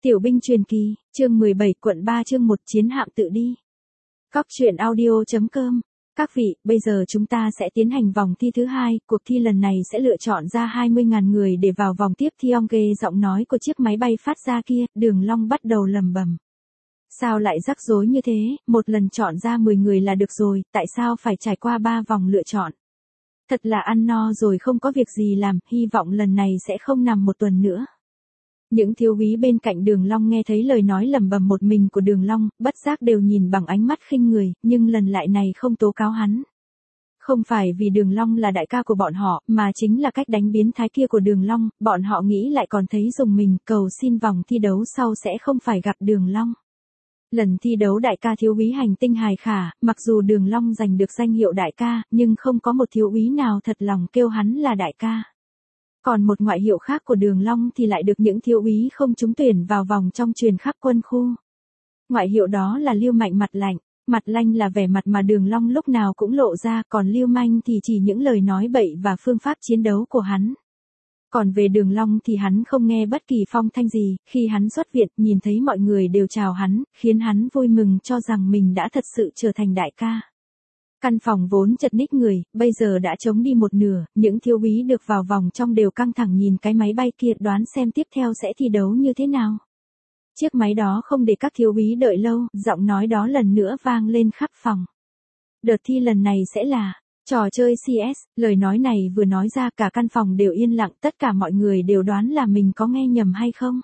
Tiểu binh truyền kỳ, chương 17 quận 3 chương 1 chiến hạm tự đi. Cóc truyện audio.com. Các vị, bây giờ chúng ta sẽ tiến hành vòng thi thứ 2, cuộc thi lần này sẽ lựa chọn ra 20.000 người để vào vòng tiếp thi. Ong ghê giọng nói của chiếc máy bay phát ra kia, Đường Long bắt đầu lẩm bẩm. Sao lại rắc rối như thế, một lần chọn ra 10 người là được rồi, tại sao phải trải qua 3 vòng lựa chọn? Thật là ăn no rồi không có việc gì làm, hy vọng lần này sẽ không nằm một tuần nữa. Những thiếu úy bên cạnh Đường Long nghe thấy lời nói lẩm bẩm một mình của Đường Long, bất giác đều nhìn bằng ánh mắt khinh người, nhưng lần lại này không tố cáo hắn. Không phải vì Đường Long là đại ca của bọn họ, mà chính là cách đánh biến thái kia của Đường Long, bọn họ nghĩ lại còn thấy dùng mình, cầu xin vòng thi đấu sau sẽ không phải gặp Đường Long. Lần thi đấu đại ca thiếu úy hành tinh hài khả, mặc dù Đường Long giành được danh hiệu đại ca, nhưng không có một thiếu úy nào thật lòng kêu hắn là đại ca. Còn một ngoại hiệu khác của Đường Long thì lại được những thiếu úy không trúng tuyển vào vòng trong truyền khắp quân khu. Ngoại hiệu đó là Liêu Mạnh mặt lạnh. Mặt lạnh là vẻ mặt mà Đường Long lúc nào cũng lộ ra, còn Liêu Manh thì chỉ những lời nói bậy và phương pháp chiến đấu của hắn. Còn về Đường Long thì hắn không nghe bất kỳ phong thanh gì, khi hắn xuất viện nhìn thấy mọi người đều chào hắn, khiến hắn vui mừng cho rằng mình đã thật sự trở thành đại ca. Căn phòng vốn chật ních người, bây giờ đã trống đi một nửa, những thiếu úy được vào vòng trong đều căng thẳng nhìn cái máy bay kia đoán xem tiếp theo sẽ thi đấu như thế nào. Chiếc máy đó không để các thiếu úy đợi lâu, giọng nói đó lần nữa vang lên khắp phòng. Đợt thi lần này sẽ là trò chơi CS, lời nói này vừa nói ra cả căn phòng đều yên lặng, tất cả mọi người đều đoán là mình có nghe nhầm hay không.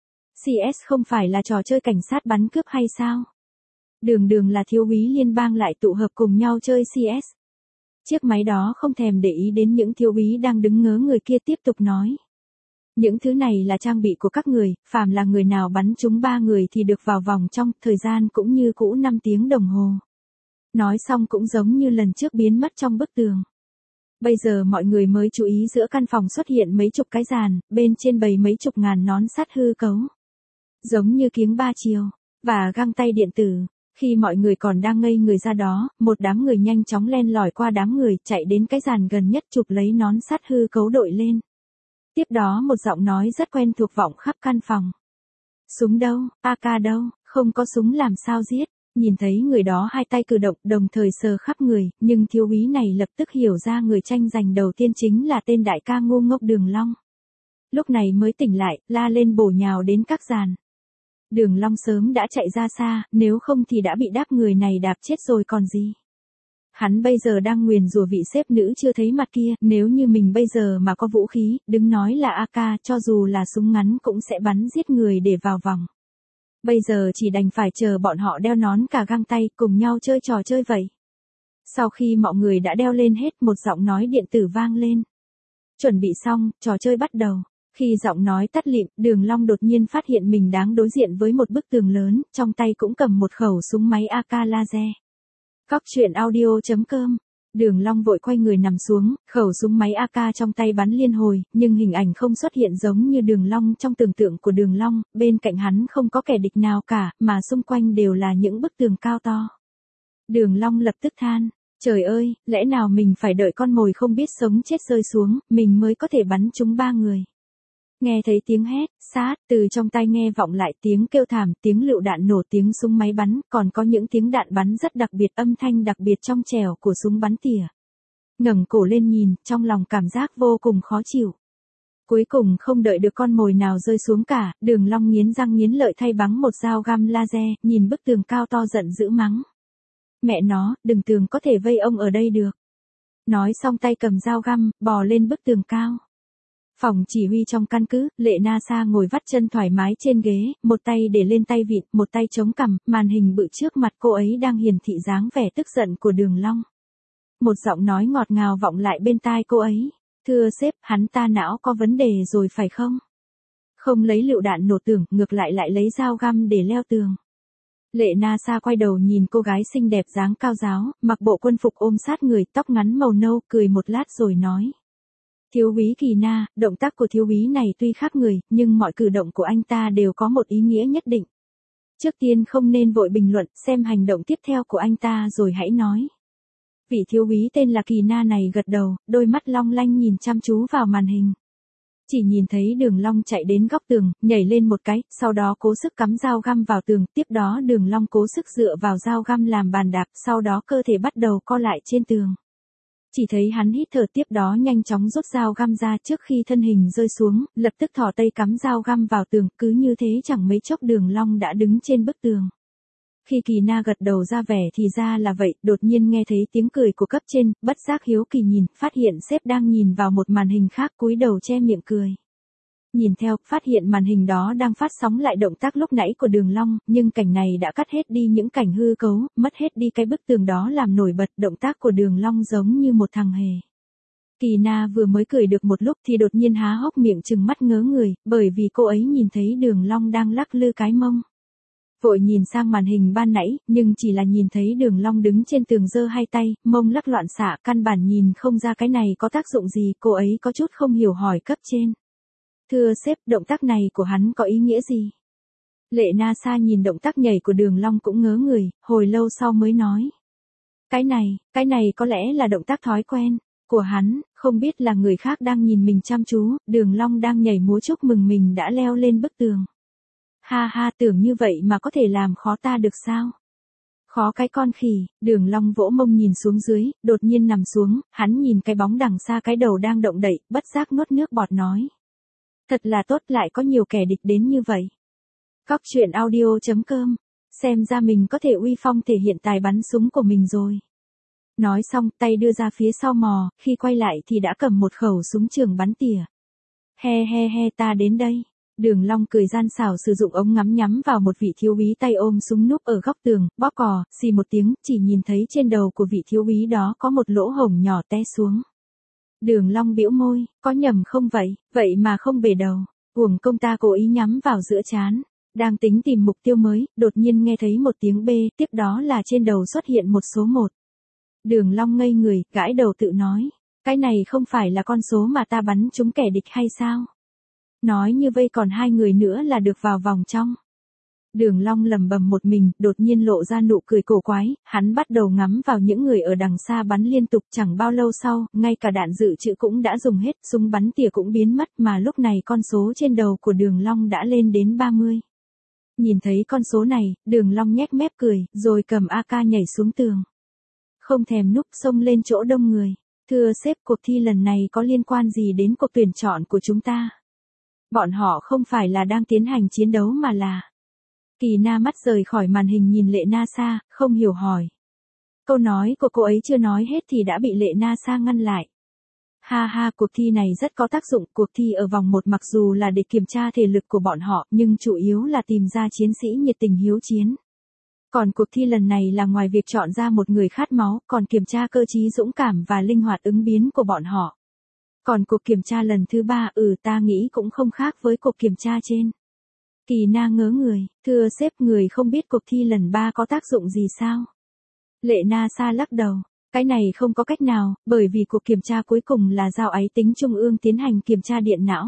CS không phải là trò chơi cảnh sát bắn cướp hay sao? Đường là thiếu úy liên bang lại tụ hợp cùng nhau chơi CS. Chiếc máy đó không thèm để ý đến những thiếu úy đang đứng ngớ người kia tiếp tục nói. Những thứ này là trang bị của các người, phàm là người nào bắn trúng 3 người thì được vào vòng trong, thời gian cũng như cũ 5 tiếng đồng hồ. Nói xong cũng giống như lần trước biến mất trong bức tường. Bây giờ mọi người mới chú ý giữa căn phòng xuất hiện mấy chục cái giàn, bên trên bày mấy chục ngàn nón sắt hư cấu. Giống như kiếng 3 chiều, và găng tay điện tử. Khi mọi người còn đang ngây người ra đó, một đám người nhanh chóng len lỏi qua đám người, chạy đến cái giàn gần nhất chụp lấy nón sắt hư cấu đội lên. Tiếp đó một giọng nói rất quen thuộc vọng khắp căn phòng. Súng đâu, AK đâu, không có súng làm sao giết. Nhìn thấy người đó hai tay cử động đồng thời sờ khắp người, nhưng thiếu úy này lập tức hiểu ra người tranh giành đầu tiên chính là tên đại ca ngu ngốc Đường Long. Lúc này mới tỉnh lại, la lên bổ nhào đến các giàn. Đường Long sớm đã chạy ra xa, nếu không thì đã bị đáp người này đạp chết rồi còn gì. Hắn bây giờ đang nguyền rủa vị sếp nữ chưa thấy mặt kia, nếu như mình bây giờ mà có vũ khí, đừng nói là AK, cho dù là súng ngắn cũng sẽ bắn giết người để vào vòng. Bây giờ chỉ đành phải chờ bọn họ đeo nón cả găng tay, cùng nhau chơi trò chơi vậy. Sau khi mọi người đã đeo lên hết, một giọng nói điện tử vang lên. Chuẩn bị xong, trò chơi bắt đầu. Khi giọng nói tắt lịm, Đường Long đột nhiên phát hiện mình đang đối diện với một bức tường lớn, trong tay cũng cầm một khẩu súng máy AK laser. Cóc truyện audio.com. Đường Long vội quay người nằm xuống, khẩu súng máy AK trong tay bắn liên hồi, nhưng hình ảnh không xuất hiện giống như Đường Long trong tưởng tượng của Đường Long, bên cạnh hắn không có kẻ địch nào cả, mà xung quanh đều là những bức tường cao to. Đường Long lập tức than, trời ơi, lẽ nào mình phải đợi con mồi không biết sống chết rơi xuống, mình mới có thể bắn trúng 3 người. Nghe thấy tiếng hét, sát, từ trong tai nghe vọng lại tiếng kêu thảm, tiếng lựu đạn nổ, tiếng súng máy bắn, còn có những tiếng đạn bắn rất đặc biệt, âm thanh đặc biệt trong trẻo của súng bắn tỉa. Ngẩng cổ lên nhìn, trong lòng cảm giác vô cùng khó chịu. Cuối cùng không đợi được con mồi nào rơi xuống cả, Đường Long nghiến răng nghiến lợi thay bắn một dao găm laser, nhìn bức tường cao to giận dữ mắng. Mẹ nó, đừng tưởng có thể vây ông ở đây được. Nói xong tay cầm dao găm, bò lên bức tường cao. Phòng chỉ huy trong căn cứ, Lệ Na Sa ngồi vắt chân thoải mái trên ghế, một tay để lên tay vịn, một tay chống cằm, màn hình bự trước mặt cô ấy đang hiển thị dáng vẻ tức giận của Đường Long. Một giọng nói ngọt ngào vọng lại bên tai cô ấy. Thưa sếp, hắn ta não có vấn đề rồi phải không? Không lấy lựu đạn nổ tường, ngược lại lấy dao găm để leo tường. Lệ Na Sa quay đầu nhìn cô gái xinh đẹp dáng cao ráo, mặc bộ quân phục ôm sát người, tóc ngắn màu nâu, cười một lát rồi nói. Thiếu úy Kỳ Na, động tác của thiếu úy này tuy khác người, nhưng mọi cử động của anh ta đều có một ý nghĩa nhất định. Trước tiên không nên vội bình luận, xem hành động tiếp theo của anh ta rồi hãy nói. Vị thiếu úy tên là Kỳ Na này gật đầu, đôi mắt long lanh nhìn chăm chú vào màn hình. Chỉ nhìn thấy Đường Long chạy đến góc tường, nhảy lên một cái, sau đó cố sức cắm dao găm vào tường, tiếp đó Đường Long cố sức dựa vào dao găm làm bàn đạp, sau đó cơ thể bắt đầu co lại trên tường. Chỉ thấy hắn hít thở, tiếp đó nhanh chóng rút dao găm ra, trước khi thân hình rơi xuống, lập tức thò tay cắm dao găm vào tường, cứ như thế chẳng mấy chốc Đường Long đã đứng trên bức tường. Khi Kỳ Na gật đầu ra vẻ thì ra là vậy, đột nhiên nghe thấy tiếng cười của cấp trên, bất giác hiếu kỳ nhìn, phát hiện sếp đang nhìn vào một màn hình khác, cúi đầu che miệng cười. Nhìn theo, phát hiện màn hình đó đang phát sóng lại động tác lúc nãy của Đường Long, nhưng cảnh này đã cắt hết đi những cảnh hư cấu, mất hết đi cái bức tường đó làm nổi bật động tác của Đường Long giống như một thằng hề. Kỳ Na vừa mới cười được một lúc thì đột nhiên há hốc miệng trừng mắt ngớ người, bởi vì cô ấy nhìn thấy Đường Long đang lắc lư cái mông. Vội nhìn sang màn hình ban nãy, nhưng chỉ là nhìn thấy Đường Long đứng trên tường giơ hai tay, mông lắc loạn xạ, căn bản nhìn không ra cái này có tác dụng gì, cô ấy có chút không hiểu hỏi cấp trên. Thưa sếp, động tác này của hắn có ý nghĩa gì? Lệ Na Sa nhìn động tác nhảy của Đường Long cũng ngớ người, hồi lâu sau mới nói. Cái này có lẽ là động tác thói quen của hắn, không biết là người khác đang nhìn mình chăm chú, Đường Long đang nhảy múa chúc mừng mình đã leo lên bức tường. Ha ha, tưởng như vậy mà có thể làm khó ta được sao? Khó cái con khỉ, Đường Long vỗ mông nhìn xuống dưới, đột nhiên nằm xuống, hắn nhìn cái bóng đằng xa cái đầu đang động đậy, bất giác nuốt nước bọt nói. Thật là tốt, lại có nhiều kẻ địch đến như vậy. Cóc truyện audio.com, xem ra mình có thể uy phong thể hiện tài bắn súng của mình rồi. Nói xong, tay đưa ra phía sau mò, khi quay lại thì đã cầm một khẩu súng trường bắn tỉa. He, ta đến đây. Đường Long cười gian xảo sử dụng ống ngắm nhắm vào một vị thiếu úy tay ôm súng núp ở góc tường, bóp cò, xì một tiếng, chỉ nhìn thấy trên đầu của vị thiếu úy đó có một lỗ hổng nhỏ té xuống. Đường Long bĩu môi, có nhầm không vậy mà không bể đầu, uổng công ta cố ý nhắm vào giữa trán. Đang tính tìm mục tiêu mới, đột nhiên nghe thấy một tiếng bê, tiếp đó là trên đầu xuất hiện một số 1. Đường Long ngây người, gãi đầu tự nói, cái này không phải là con số mà ta bắn trúng kẻ địch hay sao? Nói như vây còn 2 người nữa là được vào vòng trong. Đường Long lẩm bẩm một mình, đột nhiên lộ ra nụ cười cổ quái, hắn bắt đầu ngắm vào những người ở đằng xa bắn liên tục, chẳng bao lâu sau, ngay cả đạn dự trữ cũng đã dùng hết, súng bắn tỉa cũng biến mất, mà lúc này con số trên đầu của Đường Long đã lên đến 30. Nhìn thấy con số này, Đường Long nhếch mép cười, rồi cầm AK nhảy xuống tường. Không thèm núp, xông lên chỗ đông người. Thưa sếp, cuộc thi lần này có liên quan gì đến cuộc tuyển chọn của chúng ta? Bọn họ không phải là đang tiến hành chiến đấu mà là... Kỳ Na mắt rời khỏi màn hình nhìn Lệ Na Sa, không hiểu hỏi. Câu nói của cô ấy chưa nói hết thì đã bị Lệ Na Sa ngăn lại. Ha, cuộc thi này rất có tác dụng, cuộc thi ở vòng 1 mặc dù là để kiểm tra thể lực của bọn họ, nhưng chủ yếu là tìm ra chiến sĩ nhiệt tình hiếu chiến. Còn cuộc thi lần này là ngoài việc chọn ra một người khát máu, còn kiểm tra cơ trí dũng cảm và linh hoạt ứng biến của bọn họ. Còn cuộc kiểm tra lần thứ 3, ta nghĩ cũng không khác với cuộc kiểm tra trên. Kỳ Na ngớ người, thưa sếp, người không biết cuộc thi lần 3 có tác dụng gì sao? Lệ Na Sa lắc đầu, cái này không có cách nào, bởi vì cuộc kiểm tra cuối cùng là giao ái tính trung ương tiến hành kiểm tra điện não.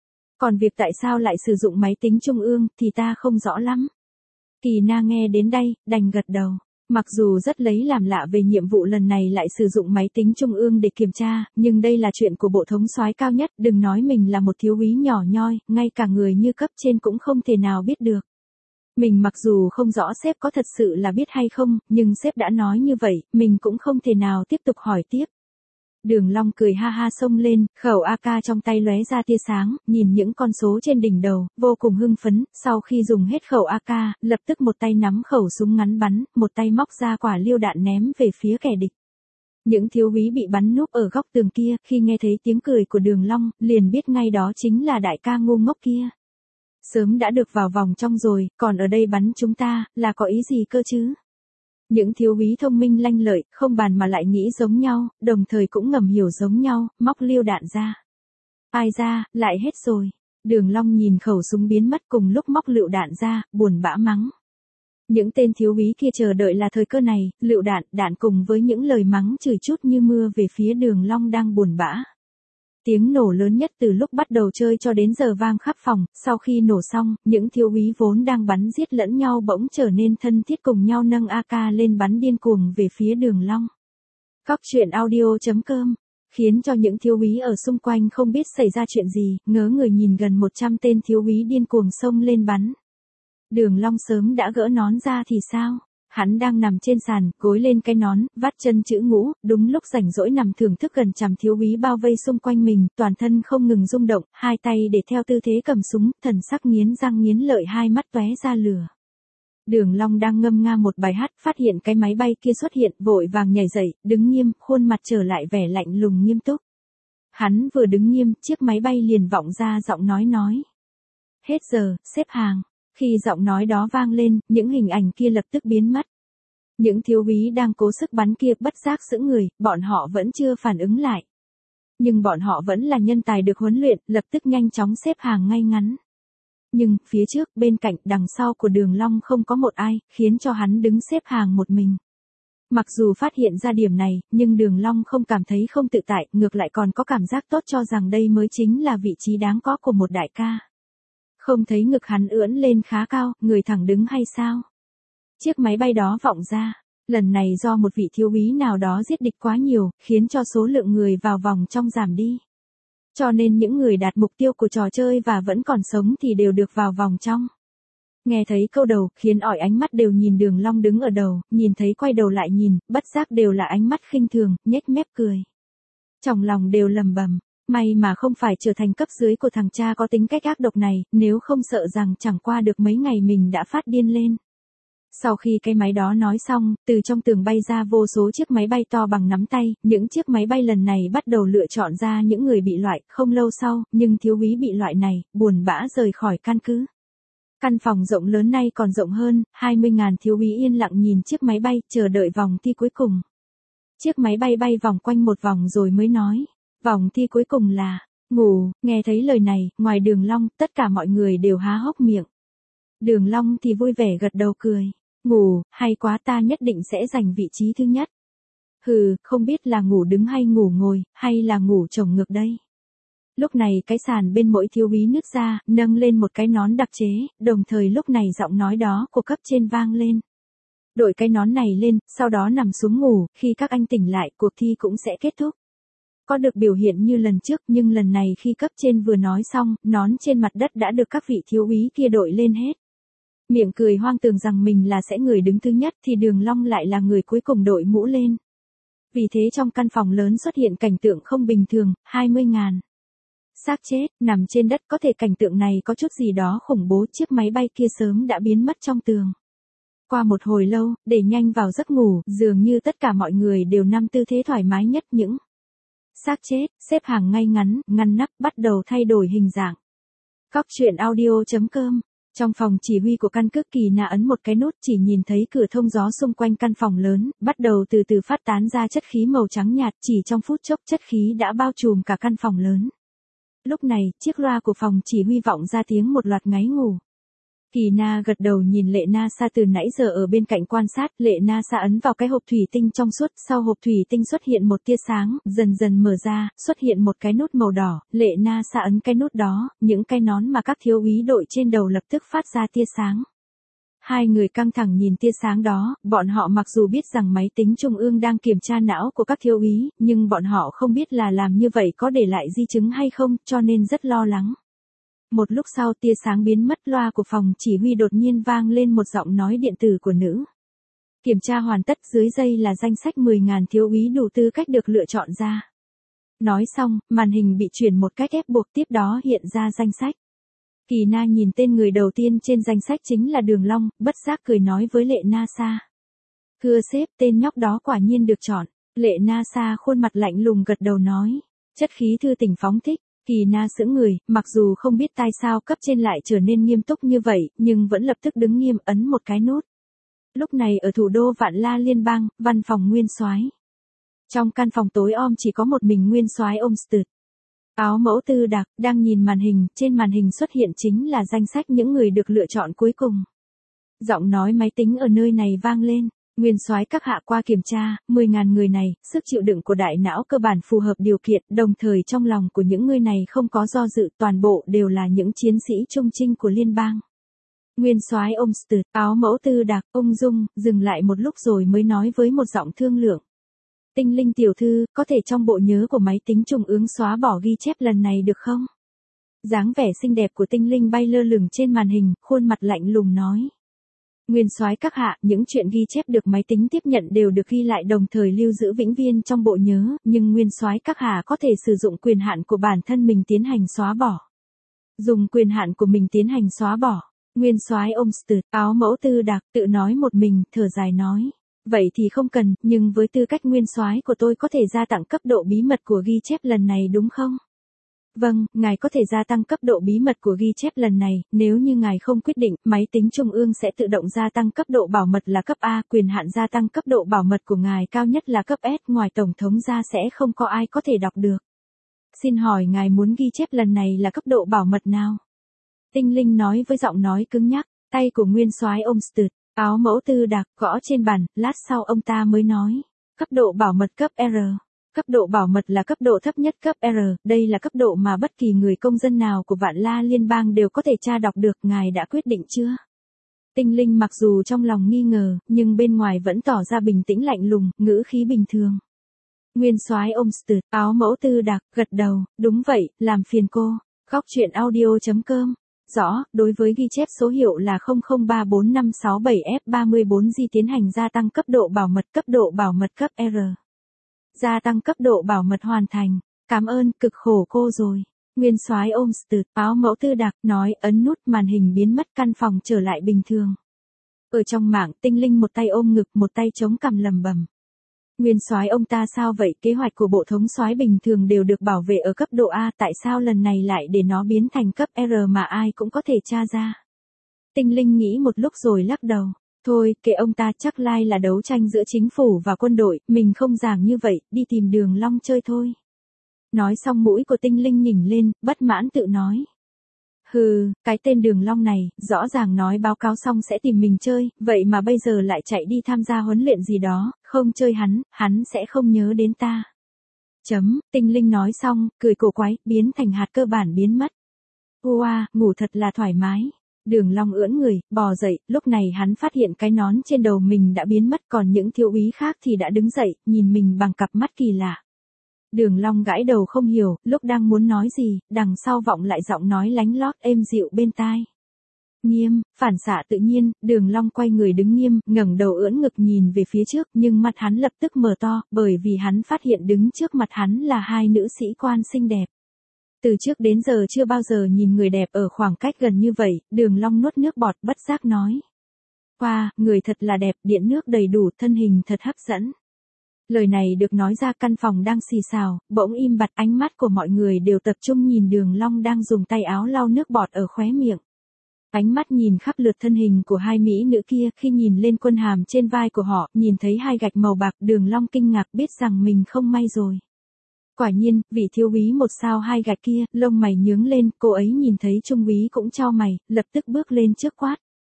Còn việc tại sao lại sử dụng máy tính trung ương thì ta không rõ lắm. Kỳ Na nghe đến đây, đành gật đầu. Mặc dù rất lấy làm lạ về nhiệm vụ lần này lại sử dụng máy tính trung ương để kiểm tra, nhưng đây là chuyện của bộ thống soái cao nhất, đừng nói mình là một thiếu úy nhỏ nhoi, ngay cả người như cấp trên cũng không thể nào biết được. Mình mặc dù không rõ sếp có thật sự là biết hay không, nhưng sếp đã nói như vậy, mình cũng không thể nào tiếp tục hỏi tiếp. Đường Long cười ha xông lên, khẩu AK trong tay lóe ra tia sáng, nhìn những con số trên đỉnh đầu, vô cùng hưng phấn, sau khi dùng hết khẩu AK, lập tức một tay nắm khẩu súng ngắn bắn, một tay móc ra quả liêu đạn ném về phía kẻ địch. Những thiếu úy bị bắn núp ở góc tường kia, khi nghe thấy tiếng cười của Đường Long, liền biết ngay đó chính là đại ca ngu ngốc kia. Sớm đã được vào vòng trong rồi, còn ở đây bắn chúng ta, là có ý gì cơ chứ? Những thiếu úy thông minh lanh lợi, không bàn mà lại nghĩ giống nhau, đồng thời cũng ngầm hiểu giống nhau, móc liêu đạn ra. Ai ra, lại hết rồi. Đường Long nhìn khẩu súng biến mất cùng lúc móc lựu đạn ra, buồn bã mắng. Những tên thiếu úy kia chờ đợi là thời cơ này, lựu đạn cùng với những lời mắng chửi chút như mưa về phía Đường Long đang buồn bã. Tiếng nổ lớn nhất từ lúc bắt đầu chơi cho đến giờ vang khắp phòng, sau khi nổ xong, những thiếu úy vốn đang bắn giết lẫn nhau bỗng trở nên thân thiết cùng nhau nâng AK lên bắn điên cuồng về phía Đường Long. Cóc truyện audio.com khiến cho những thiếu úy ở xung quanh không biết xảy ra chuyện gì, ngớ người nhìn gần 100 tên thiếu úy điên cuồng xông lên bắn. Đường Long sớm đã gỡ nón ra thì sao? Hắn đang nằm trên sàn, gối lên cái nón, vắt chân chữ ngũ, đúng lúc rảnh rỗi nằm thưởng thức gần trăm thiếu úy bao vây xung quanh mình, toàn thân không ngừng rung động, hai tay để theo tư thế cầm súng, thần sắc nghiến răng nghiến lợi, hai mắt tóe ra lửa. Đường Long đang ngâm nga một bài hát, phát hiện cái máy bay kia xuất hiện, vội vàng nhảy dậy, đứng nghiêm, khuôn mặt trở lại vẻ lạnh lùng nghiêm túc. Hắn vừa đứng nghiêm, chiếc máy bay liền vọng ra giọng nói. Hết giờ, xếp hàng. Khi giọng nói đó vang lên, những hình ảnh kia lập tức biến mất. Những thiếu úy đang cố sức bắn kia bất giác sững người, bọn họ vẫn chưa phản ứng lại. Nhưng bọn họ vẫn là nhân tài được huấn luyện, lập tức nhanh chóng xếp hàng ngay ngắn. Nhưng, phía trước, bên cạnh, đằng sau của Đường Long không có một ai, khiến cho hắn đứng xếp hàng một mình. Mặc dù phát hiện ra điểm này, nhưng Đường Long không cảm thấy không tự tại, ngược lại còn có cảm giác tốt cho rằng đây mới chính là vị trí đáng có của một đại ca. Không thấy ngực hắn ưỡn lên khá cao, người thẳng đứng hay sao? Chiếc máy bay đó vọng ra. Lần này do một vị thiếu úy nào đó giết địch quá nhiều, khiến cho số lượng người vào vòng trong giảm đi. Cho nên những người đạt mục tiêu của trò chơi và vẫn còn sống thì đều được vào vòng trong. Nghe thấy câu đầu, khiến ỏi ánh mắt đều nhìn Đường Long đứng ở đầu, nhìn thấy quay đầu lại nhìn, bất giác đều là ánh mắt khinh thường, nhếch mép cười. Trong lòng đều lầm bầm. May mà không phải trở thành cấp dưới của thằng cha có tính cách ác độc này, nếu không sợ rằng chẳng qua được mấy ngày mình đã phát điên lên. Sau khi cái máy đó nói xong, từ trong tường bay ra vô số chiếc máy bay to bằng nắm tay, những chiếc máy bay lần này bắt đầu lựa chọn ra những người bị loại, không lâu sau, nhưng thiếu úy bị loại này, buồn bã rời khỏi căn cứ. Căn phòng rộng lớn nay còn rộng hơn, 20.000 thiếu úy yên lặng nhìn chiếc máy bay, chờ đợi vòng thi cuối cùng. Chiếc máy bay bay vòng quanh một vòng rồi mới nói. Vòng thi cuối cùng là, ngủ, nghe thấy lời này, ngoài Đường Long, tất cả mọi người đều há hốc miệng. Đường Long thì vui vẻ gật đầu cười, ngủ, hay quá, ta nhất định sẽ giành vị trí thứ nhất. Hừ, không biết là ngủ đứng hay ngủ ngồi, hay là ngủ chồng ngược đây. Lúc này cái sàn bên mỗi thiếu úy nứt ra, nâng lên một cái nón đặc chế, đồng thời lúc này giọng nói đó của cấp trên vang lên. Đội cái nón này lên, sau đó nằm xuống ngủ, khi các anh tỉnh lại, cuộc thi cũng sẽ kết thúc. Có được biểu hiện như lần trước, nhưng lần này khi cấp trên vừa nói xong, nón trên mặt đất đã được các vị thiếu úy kia đội lên hết. Miệng cười hoang tưởng rằng mình là sẽ người đứng thứ nhất thì Đường Long lại là người cuối cùng đội mũ lên. Vì thế trong căn phòng lớn xuất hiện cảnh tượng không bình thường, 20.000 xác chết, nằm trên đất, có thể cảnh tượng này có chút gì đó khủng bố, chiếc máy bay kia sớm đã biến mất trong tường. Qua một hồi lâu, để nhanh vào giấc ngủ, dường như tất cả mọi người đều nằm tư thế thoải mái nhất, những xác chết, xếp hàng ngay ngắn, ngăn nắp, bắt đầu thay đổi hình dạng. Cóc truyện audio.com. Trong phòng chỉ huy của căn cứ, Kỳ Na ấn một cái nút, chỉ nhìn thấy cửa thông gió xung quanh căn phòng lớn, bắt đầu từ từ phát tán ra chất khí màu trắng nhạt, chỉ trong phút chốc chất khí đã bao trùm cả căn phòng lớn. Lúc này, chiếc loa của phòng chỉ huy vọng ra tiếng một loạt ngáy ngủ. Kỳ Na gật đầu nhìn Lệ Na Sa từ nãy giờ ở bên cạnh quan sát, Lệ Na Sa ấn vào cái hộp thủy tinh trong suốt, sau hộp thủy tinh xuất hiện một tia sáng, dần dần mở ra, xuất hiện một cái nút màu đỏ, Lệ Na Sa ấn cái nút đó, những cái nón mà các thiếu úy đội trên đầu lập tức phát ra tia sáng. Hai người căng thẳng nhìn tia sáng đó, bọn họ mặc dù biết rằng máy tính trung ương đang kiểm tra não của các thiếu úy, nhưng bọn họ không biết là làm như vậy có để lại di chứng hay không, cho nên rất lo lắng. Một lúc sau tia sáng biến mất, loa của phòng chỉ huy đột nhiên vang lên một giọng nói điện tử của nữ. Kiểm tra hoàn tất, dưới dây là danh sách 10.000 thiếu úy đủ tư cách được lựa chọn ra. Nói xong, màn hình bị chuyển một cách ép buộc, tiếp đó hiện ra danh sách. Kỳ Na nhìn tên người đầu tiên trên danh sách chính là Đường Long, bất giác cười nói với Lệ Na Sa. Thưa sếp, tên nhóc đó quả nhiên được chọn. Lệ Na Sa khuôn mặt lạnh lùng gật đầu nói. Chất khí thư tỉnh phóng thích. Kỳ Na sững người, mặc dù không biết tại sao cấp trên lại trở nên nghiêm túc như vậy, nhưng vẫn lập tức đứng nghiêm, ấn một cái nút. Lúc này ở thủ đô Vạn La Liên bang, văn phòng Nguyên Soái. Trong căn phòng tối om chỉ có một mình Nguyên Soái Omstut. Áo mẫu Tư Đạc đang nhìn màn hình, trên màn hình xuất hiện chính là danh sách những người được lựa chọn cuối cùng. Giọng nói máy tính ở nơi này vang lên. Nguyên soái các hạ, qua kiểm tra, 10.000 người này, sức chịu đựng của đại não cơ bản phù hợp điều kiện, đồng thời trong lòng của những người này không có do dự, toàn bộ đều là những chiến sĩ trung trinh của liên bang. Nguyên soái Omstut, áo mẫu Tư Đạc, ung dung, dừng lại một lúc rồi mới nói với một giọng thương lượng. Tinh Linh tiểu thư, có thể trong bộ nhớ của máy tính trung ương xóa bỏ ghi chép lần này được không? Dáng vẻ xinh đẹp của Tinh Linh bay lơ lửng trên màn hình, khuôn mặt lạnh lùng nói. Nguyên soái các hạ, những chuyện ghi chép được máy tính tiếp nhận đều được ghi lại đồng thời lưu giữ vĩnh viễn trong bộ nhớ, nhưng nguyên soái các hạ có thể sử dụng quyền hạn của bản thân mình tiến hành xóa bỏ. Dùng quyền hạn của mình tiến hành xóa bỏ. Nguyên soái Omstad, áo mẫu Tư Đạc, tự nói một mình, thở dài nói. Vậy thì không cần, nhưng với tư cách nguyên soái của tôi có thể gia tăng cấp độ bí mật của ghi chép lần này đúng không? Vâng, ngài có thể gia tăng cấp độ bí mật của ghi chép lần này, nếu như ngài không quyết định, máy tính trung ương sẽ tự động gia tăng cấp độ bảo mật là cấp A, quyền hạn gia tăng cấp độ bảo mật của ngài cao nhất là cấp S, ngoài tổng thống ra sẽ không có ai có thể đọc được. Xin hỏi ngài muốn ghi chép lần này là cấp độ bảo mật nào? Tinh Linh nói với giọng nói cứng nhắc, tay của nguyên soái Omstad, áo mẫu Tư Đạc, gõ trên bàn, lát sau ông ta mới nói, cấp độ bảo mật cấp R. Cấp độ bảo mật là cấp độ thấp nhất cấp R, đây là cấp độ mà bất kỳ người công dân nào của Vạn La Liên bang đều có thể tra đọc được, ngài đã quyết định chưa? Tinh Linh mặc dù trong lòng nghi ngờ, nhưng bên ngoài vẫn tỏ ra bình tĩnh lạnh lùng, ngữ khí bình thường. Nguyên soái Omstad, áo mẫu Tư Đạc, gật đầu, đúng vậy, làm phiền cô. Góc truyện audio.com. Rõ, đối với ghi chép số hiệu là 00345667F34G tiến hành gia tăng cấp độ bảo mật cấp R. Gia tăng cấp độ bảo mật hoàn thành. Cảm ơn, cực khổ cô rồi. Nguyên soái Omstad, áo mẫu Tư Đạc, nói, ấn nút màn hình biến mất, căn phòng trở lại bình thường. Ở trong mạng, Tinh Linh một tay ôm ngực, một tay chống cằm lầm bầm. Nguyên soái ông ta sao vậy, kế hoạch của bộ thống soái bình thường đều được bảo vệ ở cấp độ A, tại sao lần này lại để nó biến thành cấp R mà ai cũng có thể tra ra. Tinh Linh nghĩ một lúc rồi lắc đầu. Thôi, kệ ông ta, chắc lai là đấu tranh giữa chính phủ và quân đội, mình không giảng như vậy, đi tìm Đường Long chơi thôi. Nói xong mũi của Tinh Linh nhỉnh lên, bất mãn tự nói. Hừ, cái tên Đường Long này, rõ ràng nói báo cáo xong sẽ tìm mình chơi, vậy mà bây giờ lại chạy đi tham gia huấn luyện gì đó, không chơi hắn sẽ không nhớ đến ta. Tinh Linh nói xong, cười cổ quái, biến thành hạt cơ bản biến mất. Wow, ngủ thật là thoải mái. Đường Long ưỡn người, bò dậy, lúc này hắn phát hiện cái nón trên đầu mình đã biến mất, còn những thiếu úy khác thì đã đứng dậy, nhìn mình bằng cặp mắt kỳ lạ. Đường Long gãi đầu không hiểu, lúc đang muốn nói gì, đằng sau vọng lại giọng nói lánh lót êm dịu bên tai. Nghiêm, phản xạ tự nhiên, Đường Long quay người đứng nghiêm, ngẩng đầu ưỡn ngực nhìn về phía trước, nhưng mặt hắn lập tức mở to, bởi vì hắn phát hiện đứng trước mặt hắn là hai nữ sĩ quan xinh đẹp. Từ trước đến giờ chưa bao giờ nhìn người đẹp ở khoảng cách gần như vậy, Đường Long nuốt nước bọt bất giác nói. Wow, người thật là đẹp, điện nước đầy đủ, thân hình thật hấp dẫn. Lời này được nói ra căn phòng đang xì xào, bỗng im bặt, ánh mắt của mọi người đều tập trung nhìn Đường Long đang dùng tay áo lau nước bọt ở khóe miệng. Ánh mắt nhìn khắp lượt thân hình của hai mỹ nữ kia, khi nhìn lên quân hàm trên vai của họ, nhìn thấy hai gạch màu bạc, Đường Long kinh ngạc biết rằng mình không may rồi. Quả nhiên, vị thiếu úy một sao hai gạch kia, lông mày nhướng lên, cô ấy nhìn thấy trung úy cũng chau mày, lập tức bước lên trước quát.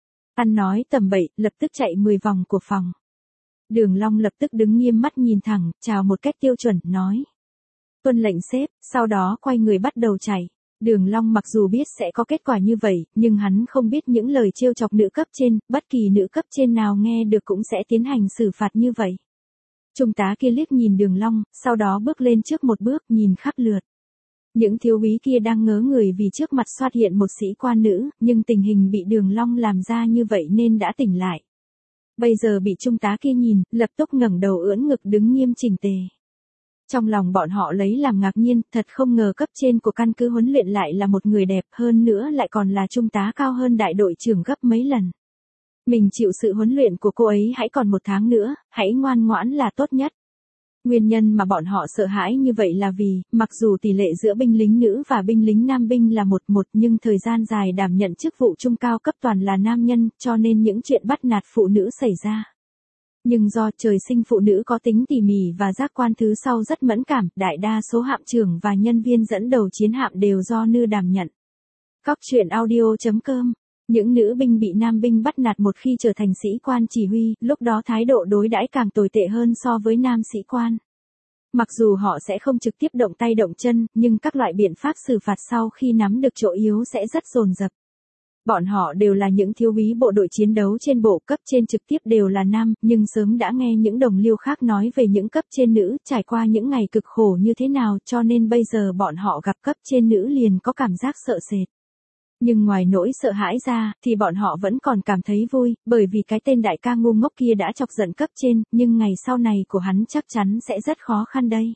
Ăn nói tầm bậy, lập tức chạy 10 vòng của phòng. Đường Long lập tức đứng nghiêm, mắt nhìn thẳng, chào một cách tiêu chuẩn, nói. Tuân lệnh sếp, sau đó quay người bắt đầu chạy. Đường Long mặc dù biết sẽ có kết quả như vậy, nhưng hắn không biết những lời trêu chọc nữ cấp trên, bất kỳ nữ cấp trên nào nghe được cũng sẽ tiến hành xử phạt như vậy. Trung tá kia liếc nhìn Đường Long, sau đó bước lên trước một bước, nhìn khắp lượt. Những thiếu úy kia đang ngớ người vì trước mặt xuất hiện một sĩ quan nữ, nhưng tình hình bị Đường Long làm ra như vậy nên đã tỉnh lại. Bây giờ bị trung tá kia nhìn, lập tức ngẩng đầu ưỡn ngực đứng nghiêm chỉnh tề. Trong lòng bọn họ lấy làm ngạc nhiên, thật không ngờ cấp trên của căn cứ huấn luyện lại là một người đẹp, hơn nữa lại còn là trung tá cao hơn đại đội trưởng gấp mấy lần. Mình chịu sự huấn luyện của cô ấy hãy còn 1 tháng nữa, hãy ngoan ngoãn là tốt nhất. Nguyên nhân mà bọn họ sợ hãi như vậy là vì, mặc dù tỷ lệ giữa binh lính nữ và binh lính nam binh là 1-1 nhưng thời gian dài đảm nhận chức vụ trung cao cấp toàn là nam nhân, cho nên những chuyện bắt nạt phụ nữ xảy ra. Nhưng do trời sinh phụ nữ có tính tỉ mỉ và giác quan thứ sau rất mẫn cảm, đại đa số hạm trưởng và nhân viên dẫn đầu chiến hạm đều do nữ đảm nhận. Góc truyện audio.com. Những nữ binh bị nam binh bắt nạt một khi trở thành sĩ quan chỉ huy, lúc đó thái độ đối đãi càng tồi tệ hơn so với nam sĩ quan. Mặc dù họ sẽ không trực tiếp động tay động chân, nhưng các loại biện pháp xử phạt sau khi nắm được chỗ yếu sẽ rất dồn dập. Bọn họ đều là những thiếu úy bộ đội chiến đấu trên bộ, cấp trên trực tiếp đều là nam, nhưng sớm đã nghe những đồng liêu khác nói về những cấp trên nữ, trải qua những ngày cực khổ như thế nào, cho nên bây giờ bọn họ gặp cấp trên nữ liền có cảm giác sợ sệt. Nhưng ngoài nỗi sợ hãi ra, thì bọn họ vẫn còn cảm thấy vui, bởi vì cái tên đại ca ngu ngốc kia đã chọc giận cấp trên, nhưng ngày sau này của hắn chắc chắn sẽ rất khó khăn đây.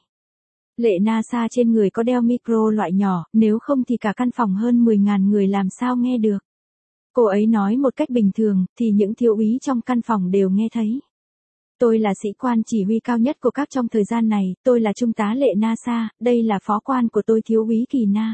Lệ Na Sa trên người có đeo micro loại nhỏ, nếu không thì cả căn phòng hơn 10.000 người làm sao nghe được. Cô ấy nói một cách bình thường, thì những thiếu úy trong căn phòng đều nghe thấy. Tôi là sĩ quan chỉ huy cao nhất của các trong thời gian này, tôi là trung tá Lệ Na Sa, đây là phó quan của tôi thiếu úy Kỳ Na.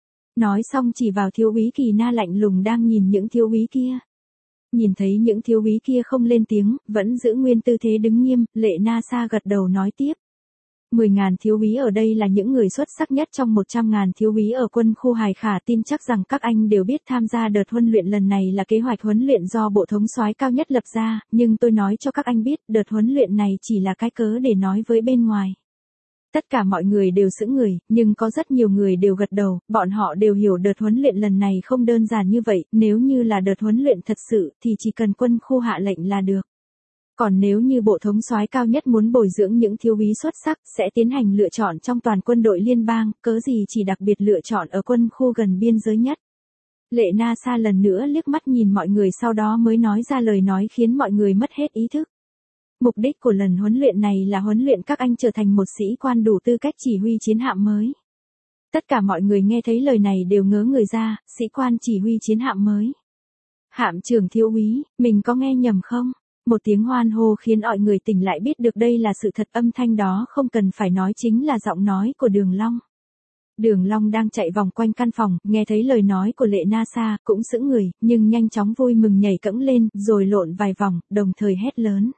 Nói xong chỉ vào thiếu úy Kỳ Na lạnh lùng đang nhìn những thiếu úy kia. Nhìn thấy những thiếu úy kia không lên tiếng, vẫn giữ nguyên tư thế đứng nghiêm, Lệ Na Sa gật đầu nói tiếp. 10.000 thiếu úy ở đây là những người xuất sắc nhất trong 100.000 thiếu úy ở quân khu Hải Khả, tin chắc rằng các anh đều biết tham gia đợt huấn luyện lần này là kế hoạch huấn luyện do Bộ Thống soái cao nhất lập ra, nhưng tôi nói cho các anh biết, đợt huấn luyện này chỉ là cái cớ để nói với bên ngoài. Tất cả mọi người đều sững người, nhưng có rất nhiều người đều gật đầu, bọn họ đều hiểu đợt huấn luyện lần này không đơn giản như vậy, nếu như là đợt huấn luyện thật sự thì chỉ cần quân khu hạ lệnh là được. Còn nếu như Bộ Thống soái cao nhất muốn bồi dưỡng những thiếu úy xuất sắc, sẽ tiến hành lựa chọn trong toàn quân đội liên bang, cớ gì chỉ đặc biệt lựa chọn ở quân khu gần biên giới nhất. Lệ Na Sa lần nữa liếc mắt nhìn mọi người sau đó mới nói ra lời nói khiến mọi người mất hết ý thức. Mục đích của lần huấn luyện này là huấn luyện các anh trở thành một sĩ quan đủ tư cách chỉ huy chiến hạm mới. Tất cả mọi người nghe thấy lời này đều ngớ người ra, sĩ quan chỉ huy chiến hạm mới. Hạm trưởng thiếu úy, mình có nghe nhầm không? Một tiếng hoan hô khiến mọi người tỉnh lại biết được đây là sự thật, âm thanh đó không cần phải nói chính là giọng nói của Đường Long. Đường Long đang chạy vòng quanh căn phòng, nghe thấy lời nói của Lệ Na Sa, cũng sững người, nhưng nhanh chóng vui mừng nhảy cẫng lên, rồi lộn vài vòng, đồng thời hét lớn.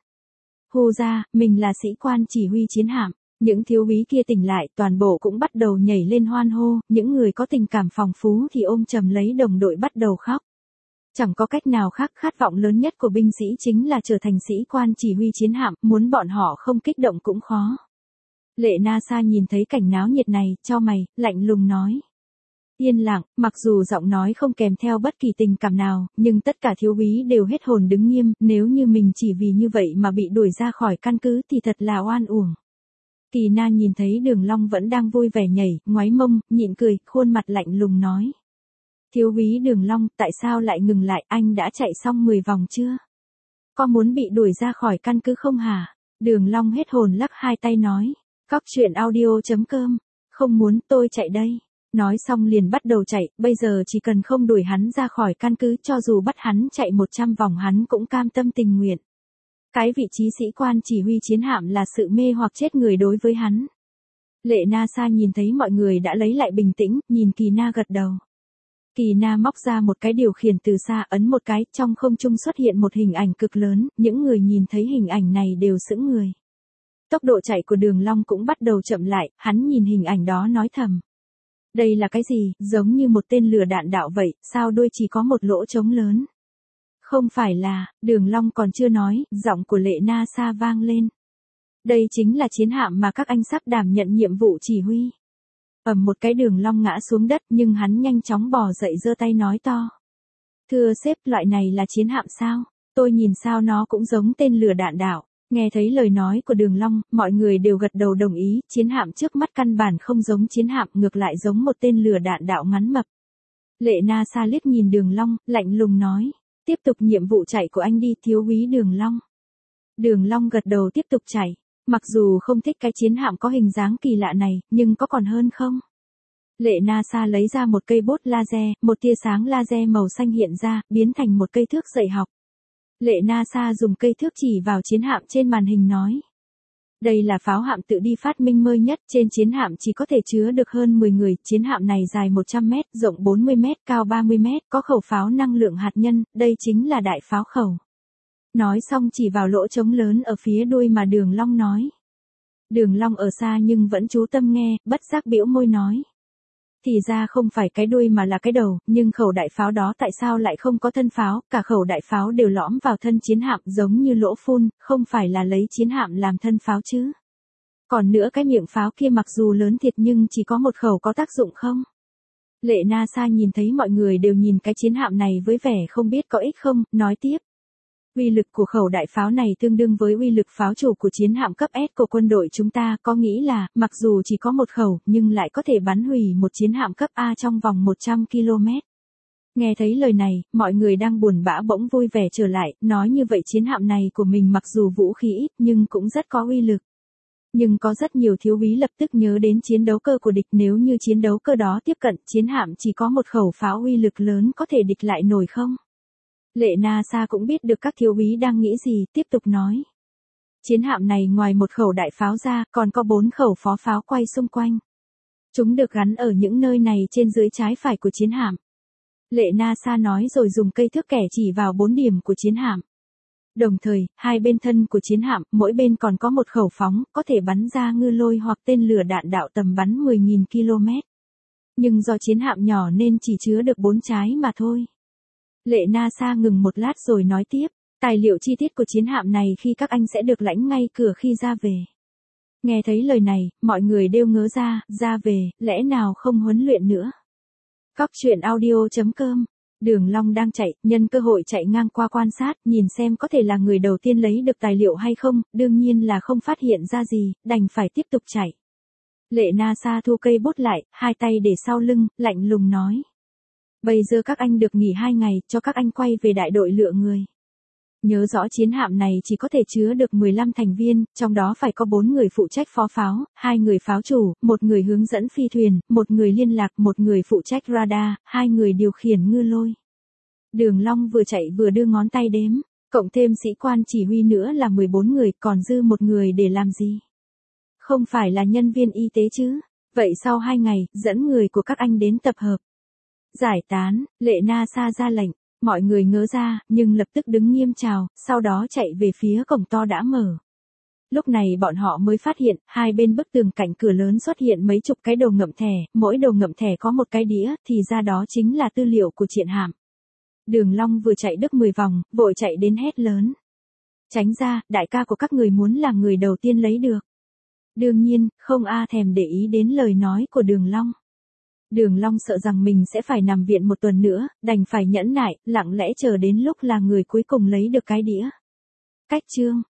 Hô ra, mình là sĩ quan chỉ huy chiến hạm. Những thiếu úy kia tỉnh lại, toàn bộ cũng bắt đầu nhảy lên hoan hô, những người có tình cảm phong phú thì ôm chầm lấy đồng đội bắt đầu khóc. Chẳng có cách nào khác, khát vọng lớn nhất của binh sĩ chính là trở thành sĩ quan chỉ huy chiến hạm, muốn bọn họ không kích động cũng khó. Lệ Na Sa nhìn thấy cảnh náo nhiệt này, chau mày, lạnh lùng nói. Yên lặng, mặc dù giọng nói không kèm theo bất kỳ tình cảm nào, nhưng tất cả thiếu úy đều hết hồn đứng nghiêm, nếu như mình chỉ vì như vậy mà bị đuổi ra khỏi căn cứ thì thật là oan uổng. Kỳ Na nhìn thấy Đường Long vẫn đang vui vẻ nhảy, ngoáy mông, nhịn cười, khuôn mặt lạnh lùng nói. Thiếu úy Đường Long, tại sao lại ngừng lại, anh đã chạy xong 10 vòng chưa? Có muốn bị đuổi ra khỏi căn cứ không hả? Đường Long hết hồn lắc hai tay nói. Cóc truyện audio.com, không muốn, tôi chạy đây. Nói xong liền bắt đầu chạy, bây giờ chỉ cần không đuổi hắn ra khỏi căn cứ, cho dù bắt hắn chạy 100 vòng hắn cũng cam tâm tình nguyện. Cái vị trí sĩ quan chỉ huy chiến hạm là sự mê hoặc chết người đối với hắn. Lệ Na Sa nhìn thấy mọi người đã lấy lại bình tĩnh, nhìn Kỳ Na gật đầu. Kỳ Na móc ra một cái điều khiển từ xa, ấn một cái, trong không trung xuất hiện một hình ảnh cực lớn, những người nhìn thấy hình ảnh này đều sững người. Tốc độ chạy của Đường Long cũng bắt đầu chậm lại, hắn nhìn hình ảnh đó nói thầm. Đây là cái gì, giống như một tên lửa đạn đạo vậy, sao đuôi chỉ có một lỗ trống lớn? Không phải là, Đường Long còn chưa nói, giọng của Lệ Na Sa vang lên. Đây chính là chiến hạm mà các anh sắp đảm nhận nhiệm vụ chỉ huy. Ầm một cái, Đường Long ngã xuống đất nhưng hắn nhanh chóng bò dậy giơ tay nói to. Thưa sếp, loại này là chiến hạm sao? Tôi nhìn sao nó cũng giống tên lửa đạn đạo. Nghe thấy lời nói của Đường Long, mọi người đều gật đầu đồng ý, chiến hạm trước mắt căn bản không giống chiến hạm, ngược lại giống một tên lửa đạn đạo ngắn mập. Lệ Na Sa liếc nhìn Đường Long, lạnh lùng nói, tiếp tục nhiệm vụ chạy của anh đi, thiếu úy Đường Long. Đường Long gật đầu tiếp tục chạy, mặc dù không thích cái chiến hạm có hình dáng kỳ lạ này, nhưng có còn hơn không? Lệ Na Sa lấy ra một cây bút laser, một tia sáng laser màu xanh hiện ra, biến thành một cây thước dạy học. Lệ Na Sa dùng cây thước chỉ vào chiến hạm trên màn hình nói. Đây là pháo hạm tự đi phát minh mới nhất, trên chiến hạm chỉ có thể chứa được hơn 10 người, chiến hạm này dài 100 mét, rộng 40 mét, cao 30 mét, có khẩu pháo năng lượng hạt nhân, đây chính là đại pháo khẩu. Nói xong chỉ vào lỗ trống lớn ở phía đuôi mà Đường Long nói. Đường Long ở xa nhưng vẫn chú tâm nghe, bất giác bĩu môi nói. Thì ra không phải cái đuôi mà là cái đầu, nhưng khẩu đại pháo đó tại sao lại không có thân pháo, cả khẩu đại pháo đều lõm vào thân chiến hạm giống như lỗ phun, không phải là lấy chiến hạm làm thân pháo chứ. Còn nữa cái miệng pháo kia mặc dù lớn thiệt nhưng chỉ có một khẩu có tác dụng không? Lệ Na Sa nhìn thấy mọi người đều nhìn cái chiến hạm này với vẻ không biết có ích không, nói tiếp. Uy lực của khẩu đại pháo này tương đương với uy lực pháo chủ của chiến hạm cấp S của quân đội chúng ta, có nghĩ là, mặc dù chỉ có một khẩu, nhưng lại có thể bắn hủy một chiến hạm cấp A trong vòng 100 km. Nghe thấy lời này, mọi người đang buồn bã bỗng vui vẻ trở lại, nói như vậy chiến hạm này của mình mặc dù vũ khí ít nhưng cũng rất có uy lực. Nhưng có rất nhiều thiếu úy lập tức nhớ đến chiến đấu cơ của địch, nếu như chiến đấu cơ đó tiếp cận chiến hạm chỉ có một khẩu pháo uy lực lớn có thể địch lại nổi không? Lệ Na Sa cũng biết được các thiếu úy đang nghĩ gì, tiếp tục nói. Chiến hạm này ngoài một khẩu đại pháo ra, còn có 4 khẩu phó pháo quay xung quanh. Chúng được gắn ở những nơi này trên dưới trái phải của chiến hạm. Lệ Na Sa nói rồi dùng cây thước kẻ chỉ vào 4 điểm của chiến hạm. Đồng thời, hai bên thân của chiến hạm, mỗi bên còn có một khẩu phóng, có thể bắn ra ngư lôi hoặc tên lửa đạn đạo tầm bắn 10.000 km. Nhưng do chiến hạm nhỏ nên chỉ chứa được 4 trái mà thôi. Lệ Na Sa ngừng một lát rồi nói tiếp, tài liệu chi tiết của chiến hạm này khi các anh sẽ được lãnh ngay cửa khi ra về. Nghe thấy lời này, mọi người đều ngớ ra về, lẽ nào không huấn luyện nữa. Cóc truyện audio.com. Đường Long đang chạy, nhân cơ hội chạy ngang qua quan sát, nhìn xem có thể là người đầu tiên lấy được tài liệu hay không, đương nhiên là không phát hiện ra gì, đành phải tiếp tục chạy. Lệ Na Sa thu cây bút lại, hai tay để sau lưng, lạnh lùng nói. Bây giờ các anh được nghỉ 2 ngày, cho các anh quay về đại đội lựa người. Nhớ rõ chiến hạm này chỉ có thể chứa được 15 thành viên, trong đó phải có 4 người phụ trách phó pháo, 2 người pháo chủ, 1 người hướng dẫn phi thuyền, 1 người liên lạc, 1 người phụ trách radar, 2 người điều khiển ngư lôi. Đường Long vừa chạy vừa đưa ngón tay đếm, cộng thêm sĩ quan chỉ huy nữa là 14 người, còn dư 1 người để làm gì? Không phải là nhân viên y tế chứ? Vậy sau 2 ngày, dẫn người của các anh đến tập hợp. Giải tán, Lệ Na Sa ra lệnh. Mọi người ngớ ra, nhưng lập tức đứng nghiêm chào, sau đó chạy về phía cổng to đã mở. Lúc này bọn họ mới phát hiện, hai bên bức tường cạnh cửa lớn xuất hiện mấy chục cái đồ ngậm thẻ, mỗi đồ ngậm thẻ có một cái đĩa, thì ra đó chính là tư liệu của chiến hạm. Đường Long vừa chạy được 10 vòng, vội chạy đến hét lớn. Tránh ra, đại ca của các người muốn là người đầu tiên lấy được. Đương nhiên, không thèm để ý đến lời nói của Đường Long. Đường Long sợ rằng mình sẽ phải nằm viện 1 tuần nữa, đành phải nhẫn nại, lặng lẽ chờ đến lúc là người cuối cùng lấy được cái đĩa. Cách chương